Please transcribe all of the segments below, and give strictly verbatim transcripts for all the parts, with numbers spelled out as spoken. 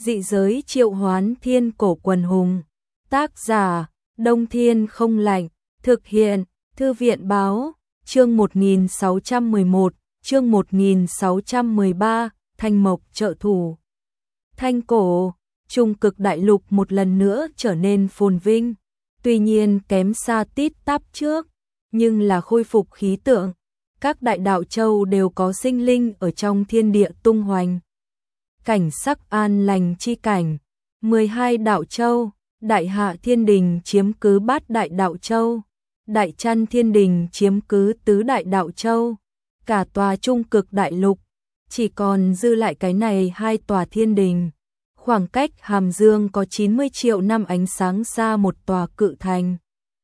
Dị giới triệu hoán thiên cổ quần hùng. Tác giả, Đông Thiên không lạnh. Thực hiện, Thư viện báo. Chương một nghìn sáu trăm mười một, chương một nghìn sáu trăm mười ba, Thanh Mộc trợ thủ. Thanh cổ, Trung Cực Đại Lục một lần nữa trở nên phồn vinh. Tuy nhiên kém xa tít tắp trước, nhưng là khôi phục khí tượng. Các đại đạo châu đều có sinh linh ở trong thiên địa tung hoành. Cảnh sắc an lành chi cảnh. mười hai đạo châu, Đại Hạ Thiên Đình chiếm cứ bát đại đạo châu. Đại Chăn Thiên Đình chiếm cứ tứ đại đạo châu. Cả tòa Trung Cực Đại Lục, chỉ còn dư lại cái này hai tòa thiên đình. Khoảng cách Hàm Dương có chín mươi triệu năm ánh sáng xa một tòa cự thành.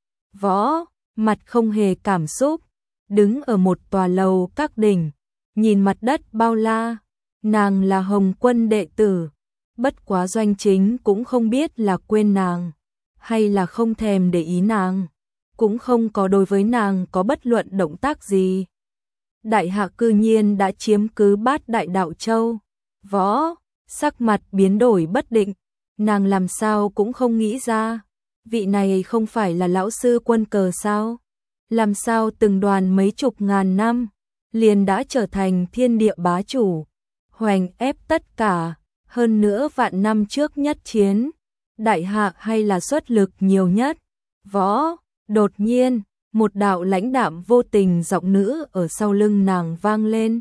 Võ, mặt không hề cảm xúc, đứng ở một tòa lầu các đỉnh, nhìn mặt đất bao la. Nàng là Hồng Quân đệ tử, bất quá Doanh Chính cũng không biết là quên nàng, hay là không thèm để ý nàng, cũng không có đối với nàng có bất luận động tác gì. Đại Hạ cư nhiên đã chiếm cứ bát đại đạo châu. Võ, sắc mặt biến đổi bất định, nàng làm sao cũng không nghĩ ra, vị này không phải là lão sư Quân Cờ sao? Làm sao từng đoàn mấy chục ngàn năm, liền đã trở thành thiên địa bá chủ, hoành ép tất cả, hơn nữa vạn năm trước nhất chiến, Đại Hạ hay là xuất lực nhiều nhất. Võ, đột nhiên, một đạo lãnh đạm vô tình giọng nữ ở sau lưng nàng vang lên.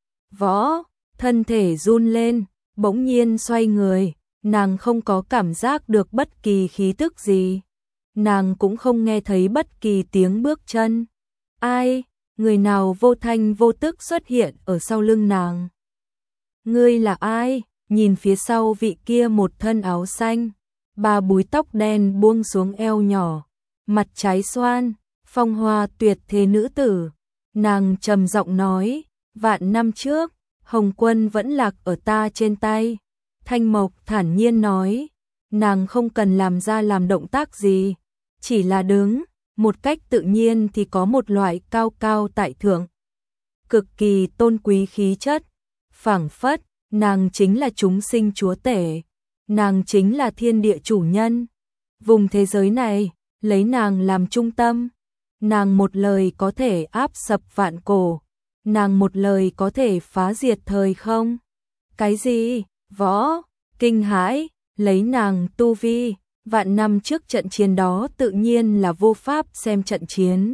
Võ, thân thể run lên, bỗng nhiên xoay người, nàng không có cảm giác được bất kỳ khí tức gì. Nàng cũng không nghe thấy bất kỳ tiếng bước chân. Ai, người nào vô thanh vô tức xuất hiện ở sau lưng nàng? Ngươi là ai? Nhìn phía sau vị kia một thân áo xanh, ba búi tóc đen buông xuống eo nhỏ, mặt trái xoan, phong hoa tuyệt thế nữ tử. Nàng trầm giọng nói, vạn năm trước, Hồng Quân vẫn lạc ở ta trên tay. Thanh Mộc thản nhiên nói, nàng không cần làm ra làm động tác gì, chỉ là đứng, một cách tự nhiên thì có một loại cao cao tại thượng, cực kỳ tôn quý khí chất, phảng phất, nàng chính là chúng sinh chúa tể, nàng chính là thiên địa chủ nhân. Vùng thế giới này, lấy nàng làm trung tâm, nàng một lời có thể áp sập vạn cổ, nàng một lời có thể phá diệt thời không. Cái gì? Võ, kinh hãi, lấy nàng tu vi, vạn năm trước trận chiến đó tự nhiên là vô pháp xem trận chiến.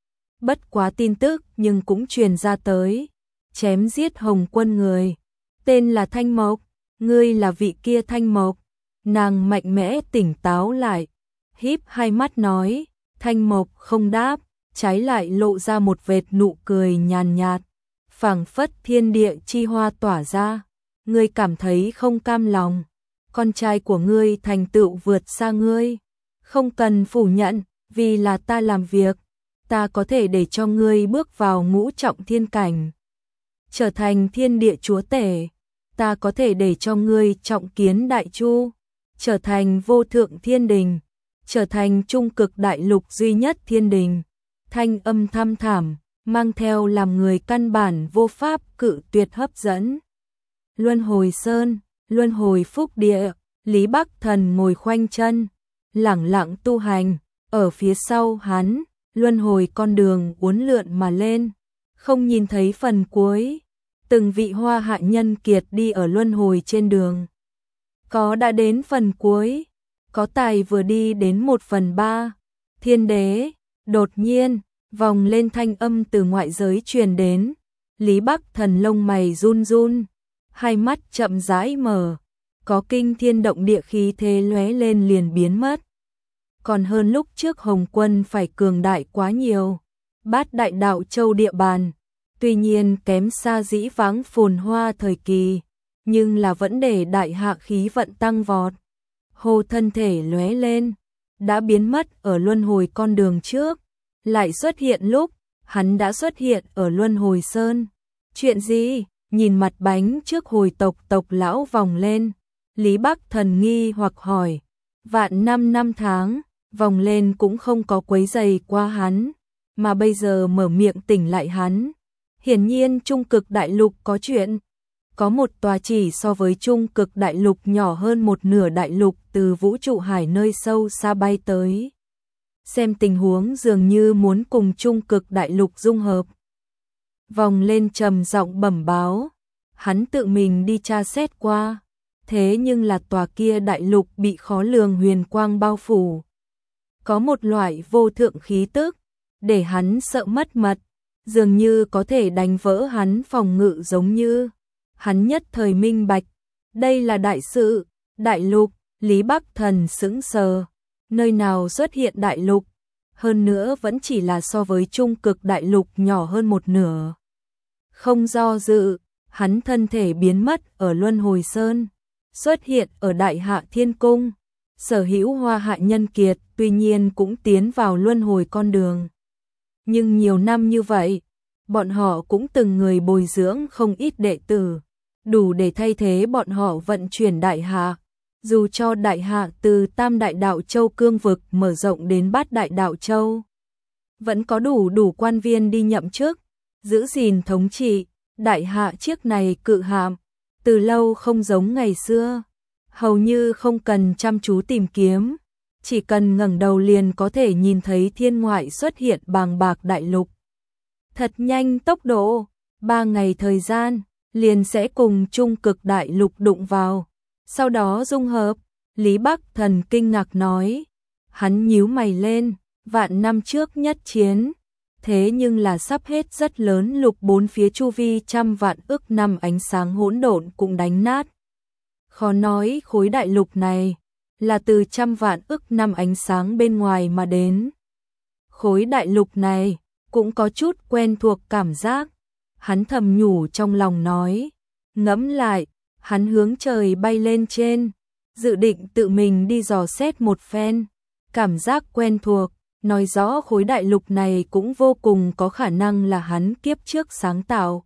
Bất quá tin tức nhưng cũng truyền ra tới, chém giết Hồng Quân người, tên là Thanh Mộc, ngươi là vị kia Thanh Mộc. Nàng mạnh mẽ tỉnh táo lại, híp hai mắt nói, Thanh Mộc không đáp, trái lại lộ ra một vệt nụ cười nhàn nhạt, phảng phất thiên địa chi hoa tỏa ra. Ngươi cảm thấy không cam lòng, con trai của ngươi thành tựu vượt xa ngươi, không cần phủ nhận, vì là ta làm việc, ta có thể để cho ngươi bước vào ngũ trọng thiên cảnh, trở thành thiên địa chúa tể, ta có thể để cho ngươi trọng kiến đại chu, trở thành vô thượng thiên đình, trở thành Trung Cực Đại Lục duy nhất thiên đình. Thanh âm thăm thẳm, mang theo làm người căn bản vô pháp cự tuyệt hấp dẫn. Luân Hồi Sơn, Luân Hồi Phúc Địa, Lý Bắc Thần ngồi khoanh chân, lẳng lặng tu hành, ở phía sau hắn, luân hồi con đường uốn lượn mà lên, không nhìn thấy phần cuối. Từng vị hoa hạ nhân kiệt đi ở luân hồi trên đường, có đã đến phần cuối, có tài vừa đi đến một phần ba. Thiên đế, đột nhiên, vòng lên thanh âm từ ngoại giới truyền đến, Lý Bắc Thần lông mày run run, hai mắt chậm rãi mở, có kinh thiên động địa khí thế lóe lên liền biến mất. Còn hơn lúc trước Hồng Quân phải cường đại quá nhiều, bát đại đạo châu địa bàn, tuy nhiên kém xa dĩ vãng phồn hoa thời kỳ, nhưng là vẫn để Đại Hạ khí vận tăng vọt. Hồ thân thể lóe lên, đã biến mất ở luân hồi con đường trước, lại xuất hiện lúc hắn đã xuất hiện ở Luân Hồi Sơn. Chuyện gì? Nhìn mặt bánh trước hồi tộc tộc lão vòng lên, Lý Bắc Thần nghi hoặc hỏi. Vạn năm năm tháng, vòng lên cũng không có quấy giày qua hắn, mà bây giờ mở miệng tỉnh lại hắn. Hiển nhiên Trung Cực Đại Lục có chuyện. có một tòa chỉ so với Trung Cực Đại Lục nhỏ hơn một nửa đại lục từ vũ trụ hải nơi sâu xa bay tới. Xem tình huống dường như muốn cùng Trung Cực Đại Lục dung hợp. Vòng lên trầm giọng bẩm báo, hắn tự mình đi tra xét qua, thế nhưng là tòa kia đại lục bị khó lường huyền quang bao phủ. Có một loại vô thượng khí tức, để hắn sợ mất mật, dường như có thể đánh vỡ hắn phòng ngự giống như. Hắn nhất thời minh bạch, đây là đại sự, đại lục, Lý Bắc Thần sững sờ, nơi nào xuất hiện đại lục, hơn nữa vẫn chỉ là so với Trung Cực Đại Lục nhỏ hơn một nửa. Không do dự, hắn thân thể biến mất ở Luân Hồi Sơn, xuất hiện ở Đại Hạ Thiên Cung. Sở hữu Hoa Hạ nhân kiệt tuy nhiên cũng tiến vào luân hồi con đường. Nhưng nhiều năm như vậy, bọn họ cũng từng người bồi dưỡng không ít đệ tử, đủ để thay thế bọn họ vận chuyển Đại Hạ. Dù cho Đại Hạ từ Tam Đại Đạo Châu cương vực mở rộng đến Bát Đại Đạo Châu, vẫn có đủ đủ quan viên đi nhậm chức, giữ gìn thống trị. Đại Hạ chiếc này cự hạm, từ lâu không giống ngày xưa, hầu như không cần chăm chú tìm kiếm, chỉ cần ngẩng đầu liền có thể nhìn thấy thiên ngoại xuất hiện bàng bạc đại lục. Thật nhanh tốc độ, ba ngày thời gian, liền sẽ cùng Trung Cực Đại Lục đụng vào, sau đó dung hợp. Lý Bắc Thần kinh ngạc nói, hắn nhíu mày lên, vạn năm trước nhất chiến, thế nhưng là sắp hết rất lớn lục bốn phía chu vi trăm vạn ức năm ánh sáng hỗn độn cũng đánh nát. Khó nói khối đại lục này là từ trăm vạn ức năm ánh sáng bên ngoài mà đến. Khối đại lục này cũng có chút quen thuộc cảm giác. Hắn thầm nhủ trong lòng nói, ngẫm lại, hắn hướng trời bay lên trên, dự định tự mình đi dò xét một phen. Cảm giác quen thuộc, nói rõ khối đại lục này cũng vô cùng có khả năng là hắn kiếp trước sáng tạo.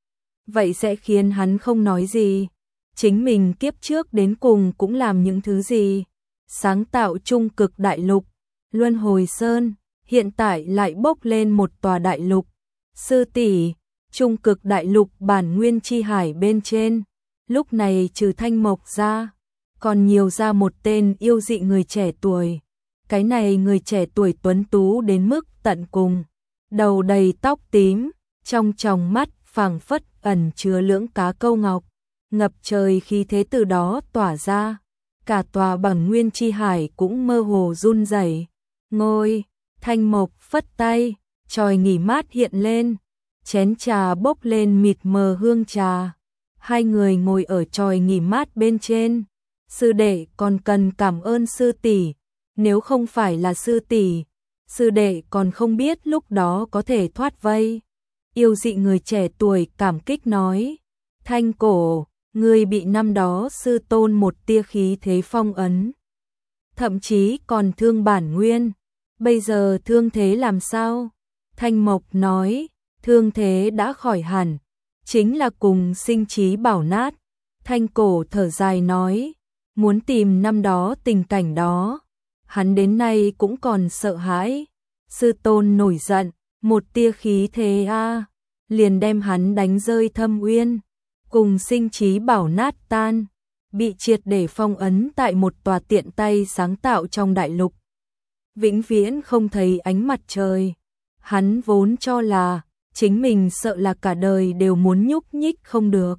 Vậy sẽ khiến hắn không nói gì. Chính mình kiếp trước đến cùng cũng làm những thứ gì? Sáng tạo Trung Cực Đại Lục, Luân Hồi Sơn, hiện tại lại bốc lên một tòa đại lục. Sư tỷ, Trung Cực Đại Lục bản nguyên chi hải bên trên, lúc này trừ Thanh Mộc ra, còn nhiều ra một tên yêu dị người trẻ tuổi. Cái này người trẻ tuổi tuấn tú đến mức tận cùng, đầu đầy tóc tím, trong tròng mắt phảng phất ẩn chứa lưỡng cá câu ngọc, ngập trời khí thế từ đó tỏa ra, cả tòa bản nguyên chi hải cũng mơ hồ run rẩy. Ngồi, Thanh Mộc phất tay, chòi nghỉ mát hiện lên, chén trà bốc lên mịt mờ hương trà. Hai người ngồi ở chòi nghỉ mát bên trên. Sư đệ còn cần cảm ơn sư tỷ, nếu không phải là sư tỷ, sư đệ còn không biết lúc đó có thể thoát vây. Yêu dị người trẻ tuổi cảm kích nói, Thanh Cổ, ngươi bị năm đó sư tôn một tia khí thế phong ấn, thậm chí còn thương bản nguyên, bây giờ thương thế làm sao? Thanh Mộc nói, thương thế đã khỏi hẳn, chính là cùng sinh trí bảo nát. Thanh Cổ thở dài nói, muốn tìm năm đó tình cảnh đó, hắn đến nay cũng còn sợ hãi. Sư tôn nổi giận, một tia khí thế a, liền đem hắn đánh rơi thâm uyên, cùng sinh trí bảo nát tan, bị triệt để phong ấn tại một tòa tiện tay sáng tạo trong đại lục. Vĩnh viễn không thấy ánh mặt trời. Hắn vốn cho là chính mình sợ là cả đời đều muốn nhúc nhích không được,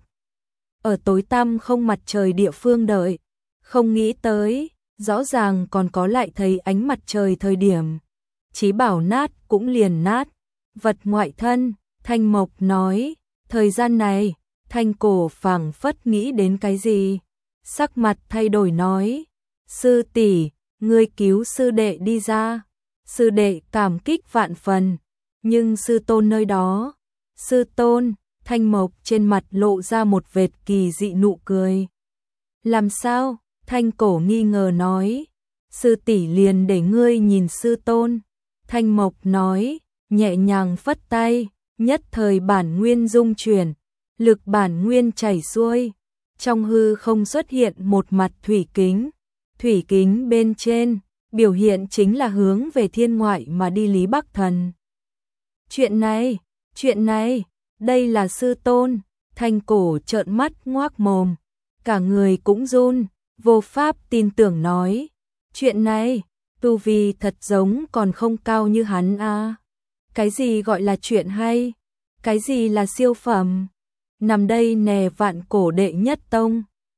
ở tối tăm không mặt trời địa phương đợi, không nghĩ tới, rõ ràng còn có lại thấy ánh mặt trời thời điểm. Chí bảo nát cũng liền nát, vật ngoại thân. Thanh Mộc nói, thời gian này, Thanh Cổ phảng phất nghĩ đến cái gì, sắc mặt thay đổi nói, sư tỷ, ngươi cứu sư đệ đi ra. Sư đệ cảm kích vạn phần, nhưng sư tôn nơi đó, sư tôn, Thanh Mộc trên mặt lộ ra một vệt kỳ dị nụ cười. Làm sao? Thanh Cổ nghi ngờ nói, sư tỷ liền để ngươi nhìn sư tôn. Thanh Mộc nói, nhẹ nhàng phất tay, nhất thời bản nguyên dung chuyển, lực bản nguyên chảy xuôi, trong hư không xuất hiện một mặt thủy kính. Thủy kính bên trên, biểu hiện chính là hướng về thiên ngoại mà đi Lý Bắc Thần. Chuyện này, chuyện này, đây là sư tôn. Thanh Cổ trợn mắt ngoác mồm, cả người cũng run, vô pháp tin tưởng nói, chuyện này, tu vi thật giống còn không cao như hắn a. Cái gì gọi là chuyện hay? Cái gì là siêu phẩm? Nằm đây nè Vạn Cổ đệ nhất tông.